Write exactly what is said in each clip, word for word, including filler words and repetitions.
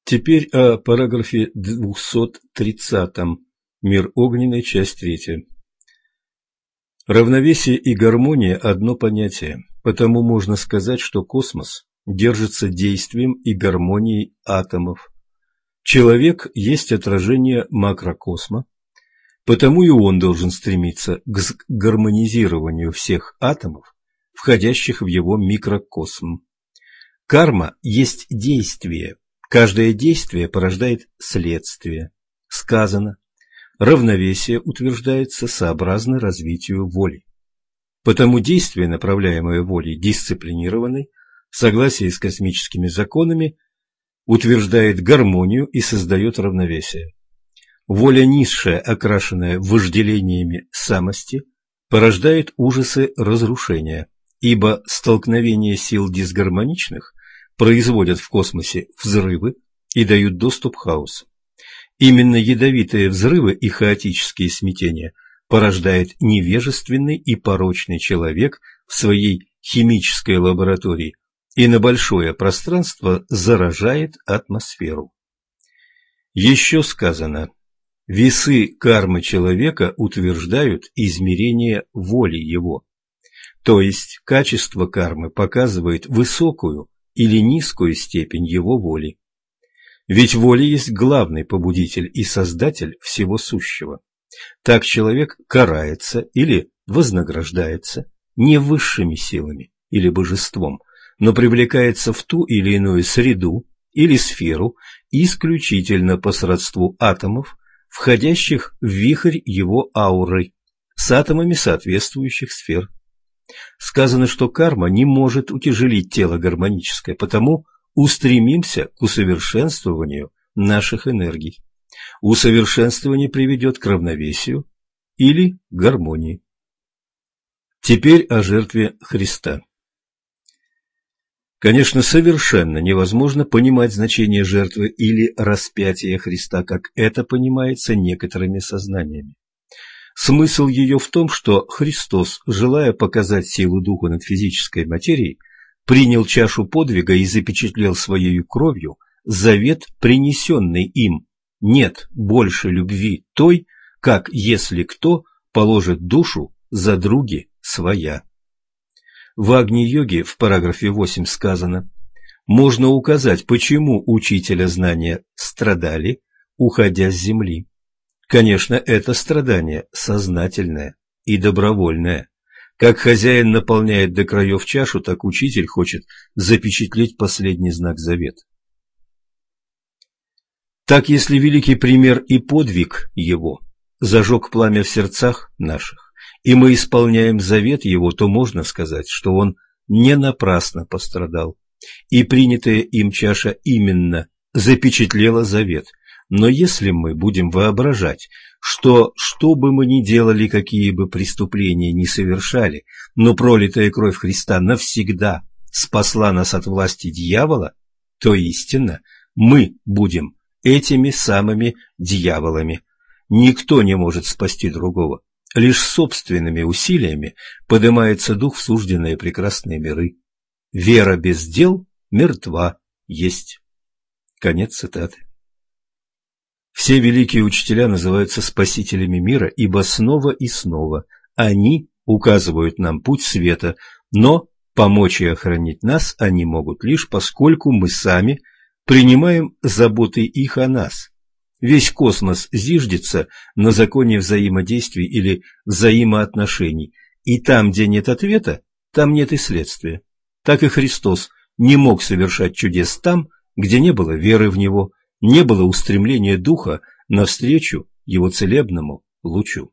Теперь о параграфе двухсот тридцатом. Мир огненный, часть третья. Равновесие и гармония – одно понятие, потому можно сказать, что космос держится действием и гармонией атомов. Человек есть отражение макрокосма, потому и он должен стремиться к гармонизированию всех атомов, входящих в его микрокосм. Карма есть действие, каждое действие порождает следствие. Сказано, равновесие утверждается сообразно развитию воли. Потому действие, направляемое волей дисциплинированной, в согласии с космическими законами, утверждает гармонию и создает равновесие. Воля низшая, окрашенная вожделениями самости, порождает ужасы разрушения, ибо столкновение сил дисгармоничных производят в космосе взрывы и дают доступ хаосу. Именно ядовитые взрывы и хаотические смятения порождает невежественный и порочный человек в своей химической лаборатории и на большое пространство заражает атмосферу. Еще сказано, весы кармы человека утверждают измерение воли его, то есть качество кармы показывает высокую или низкую степень его воли. Ведь воля есть главный побудитель и создатель всего сущего. Так человек карается или вознаграждается не высшими силами или божеством, но привлекается в ту или иную среду или сферу исключительно по сродству атомов, входящих в вихрь его ауры, с атомами соответствующих сфер. Сказано, что карма не может утяжелить тело гармоническое, потому устремимся к усовершенствованию наших энергий. Усовершенствование приведет к равновесию или гармонии. Теперь о жертве Христа. Конечно, совершенно невозможно понимать значение жертвы или распятия Христа, как это понимается некоторыми сознаниями. Смысл ее в том, что Христос, желая показать силу духа над физической материей, принял чашу подвига и запечатлел своей кровью завет, принесенный им. Нет больше любви той, как если кто положит душу за други своя. В Агни-йоге в параграфе восемь сказано, можно указать, почему учителя знания страдали, уходя с земли. Конечно, это страдание сознательное и добровольное. Как хозяин наполняет до краев чашу, так учитель хочет запечатлеть последний знак завета. Так, если великий пример и подвиг его зажег пламя в сердцах наших, и мы исполняем завет его, то можно сказать, что он не напрасно пострадал, и принятая им чаша именно запечатлела завет. Но если мы будем воображать, что, что бы мы ни делали, какие бы преступления ни совершали, но пролитая кровь Христа навсегда спасла нас от власти дьявола, то истинно мы будем этими самыми дьяволами. Никто не может спасти другого. Лишь собственными усилиями поднимается дух в сужденные прекрасные миры. Вера без дел мертва есть. Конец цитаты. Все великие учителя называются спасителями мира, ибо снова и снова они указывают нам путь света, но помочь и охранить нас они могут лишь поскольку мы сами принимаем заботы их о нас. Весь космос зиждется на законе взаимодействий или взаимоотношений, и там, где нет ответа, там нет и следствия. Так и Христос не мог совершать чудес там, где не было веры в Него, не было устремления духа навстречу его целебному лучу.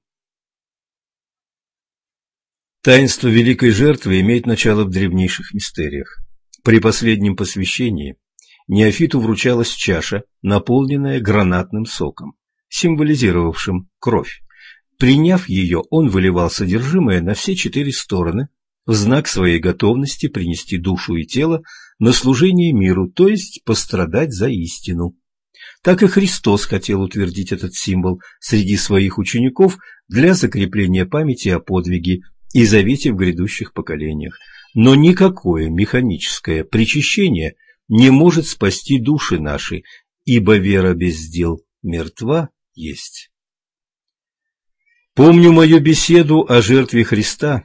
Таинство великой жертвы имеет начало в древнейших мистериях. При последнем посвящении неофиту вручалась чаша, наполненная гранатным соком, символизировавшим кровь. Приняв ее, он выливал содержимое на все четыре стороны в знак своей готовности принести душу и тело на служение миру, то есть пострадать за истину. Так и Христос хотел утвердить этот символ среди своих учеников для закрепления памяти о подвиге и завете в грядущих поколениях. Но никакое механическое причащение не может спасти души наши, ибо вера без дел мертва есть. Помню мою беседу о жертве Христа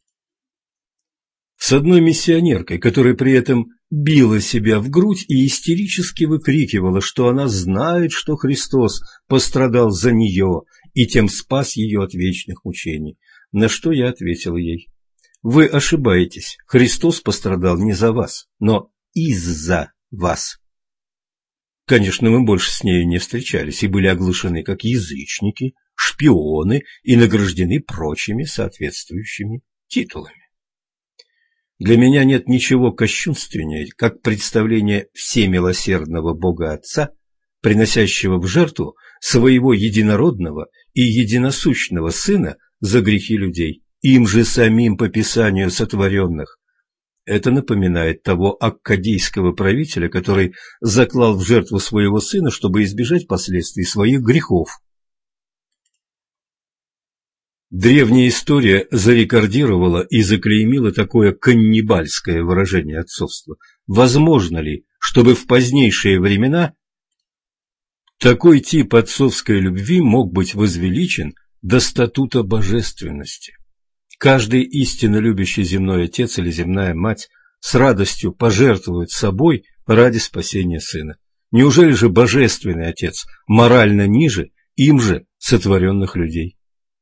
с одной миссионеркой, которая при этом била себя в грудь и истерически выкрикивала, что она знает, что Христос пострадал за нее и тем спас ее от вечных мучений. На что я ответил ей: вы ошибаетесь, Христос пострадал не за вас, но из-за вас. Конечно, мы больше с нею не встречались и были оглашены как язычники, шпионы и награждены прочими соответствующими титулами. Для меня нет ничего кощунственнее, как представление всемилосердного Бога Отца, приносящего в жертву своего единородного и единосущного Сына за грехи людей, им же самим по Писанию сотворенных. Это напоминает того аккадийского правителя, который заклал в жертву своего сына, чтобы избежать последствий своих грехов. Древняя история зарекордировала и заклеймила такое каннибальское выражение отцовства. Возможно ли, чтобы в позднейшие времена такой тип отцовской любви мог быть возвеличен до статута божественности? Каждый истинно любящий земной отец или земная мать с радостью пожертвует собой ради спасения сына. Неужели же божественный отец морально ниже им же сотворенных людей?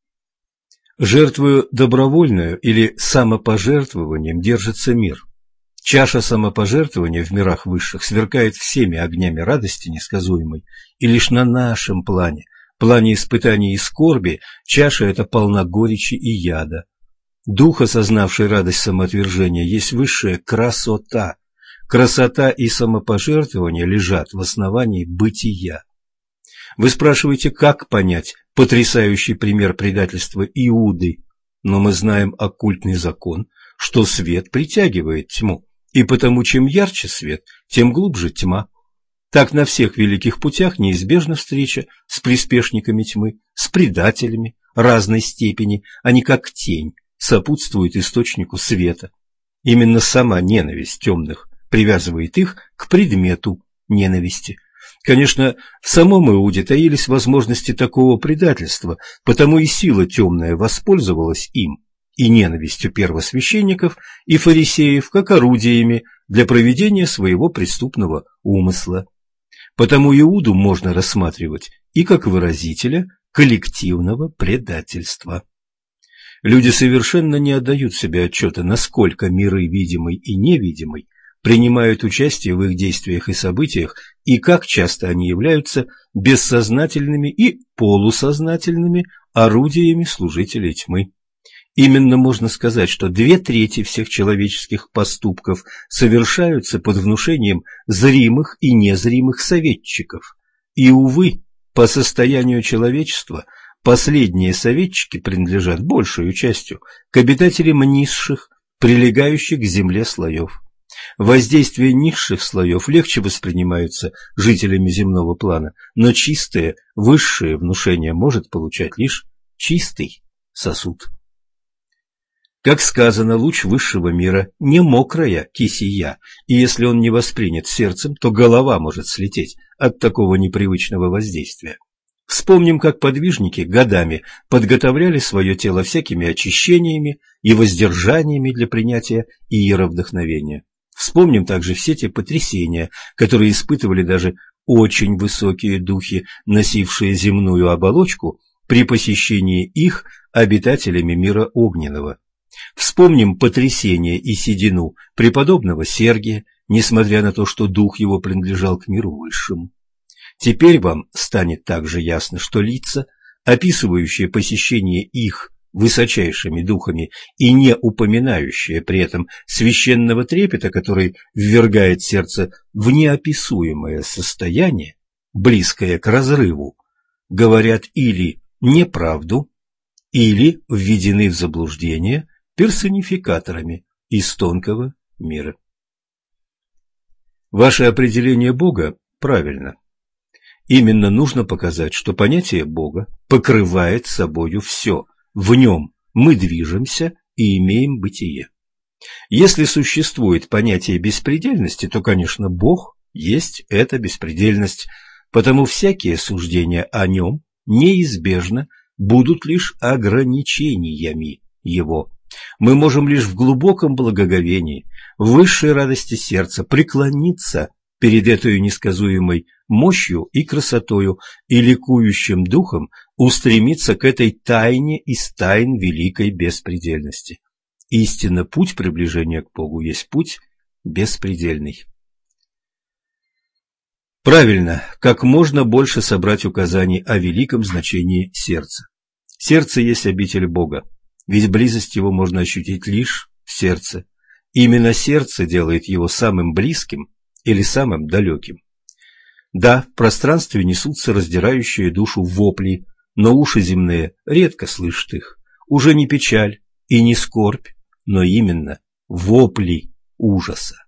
Жертвою добровольную или самопожертвованием держится мир. Чаша самопожертвования в мирах высших сверкает всеми огнями радости несказуемой, и лишь на нашем плане, плане испытаний и скорби, чаша эта полна горечи и яда. Дух, осознавший радость самоотвержения, есть высшая красота. Красота и самопожертвование лежат в основании бытия. Вы спрашиваете, как понять потрясающий пример предательства Иуды? Но мы знаем оккультный закон, что свет притягивает тьму, и потому чем ярче свет, тем глубже тьма. Так на всех великих путях неизбежна встреча с приспешниками тьмы, с предателями разной степени, они как тень сопутствуют источнику света. Именно сама ненависть темных привязывает их к предмету ненависти. Конечно, в самом Иуде таились возможности такого предательства, потому и сила темная воспользовалась им и ненавистью первосвященников и фарисеев как орудиями для проведения своего преступного умысла. Потому Иуду можно рассматривать и как выразителя коллективного предательства. Люди совершенно не отдают себе отчета, насколько миры видимый и невидимый принимают участие в их действиях и событиях, и как часто они являются бессознательными и полусознательными орудиями служителей тьмы. Именно можно сказать, что две трети всех человеческих поступков совершаются под внушением зримых и незримых советчиков. И, увы, по состоянию человечества последние советчики принадлежат большей частью к обитателям низших, прилегающих к земле слоев. Воздействие низших слоев легче воспринимаются жителями земного плана, но чистое, высшее внушение может получать лишь чистый сосуд. Как сказано, луч высшего мира не мокрая кисия, и если он не воспринят сердцем, то голова может слететь от такого непривычного воздействия. Вспомним, как подвижники годами подготовляли свое тело всякими очищениями и воздержаниями для принятия иеровдохновения. Вспомним также все те потрясения, которые испытывали даже очень высокие духи, носившие земную оболочку, при посещении их обитателями мира огненного. Вспомним потрясение и седину преподобного Сергия, несмотря на то, что дух его принадлежал к миру высшему. Теперь вам станет также ясно, что лица, описывающие посещение их высочайшими духами и не упоминающие при этом священного трепета, который ввергает сердце в неописуемое состояние, близкое к разрыву, говорят или неправду, или введены в заблуждение персонификаторами из тонкого мира. Ваше определение Бога правильно. Именно нужно показать, что понятие Бога покрывает собою все. В нем мы движемся и имеем бытие. Если существует понятие беспредельности, то, конечно, Бог есть эта беспредельность. потому всякие суждения о нем неизбежно будут лишь ограничениями его. Мы можем лишь в глубоком благоговении, в высшей радости сердца преклониться перед этой несказуемой мощью и красотою и ликующим духом устремиться к этой тайне из тайн великой беспредельности. Истинно, путь приближения к Богу есть путь беспредельный. Правильно, как можно больше собрать указаний о великом значении сердца. Сердце есть обитель Бога, ведь близость его можно ощутить лишь в сердце. Именно сердце делает его самым близким или самым далеким. Да, в пространстве несутся раздирающие душу вопли, но уши земные редко слышат их. Уже не печаль и не скорбь, но именно вопли ужаса.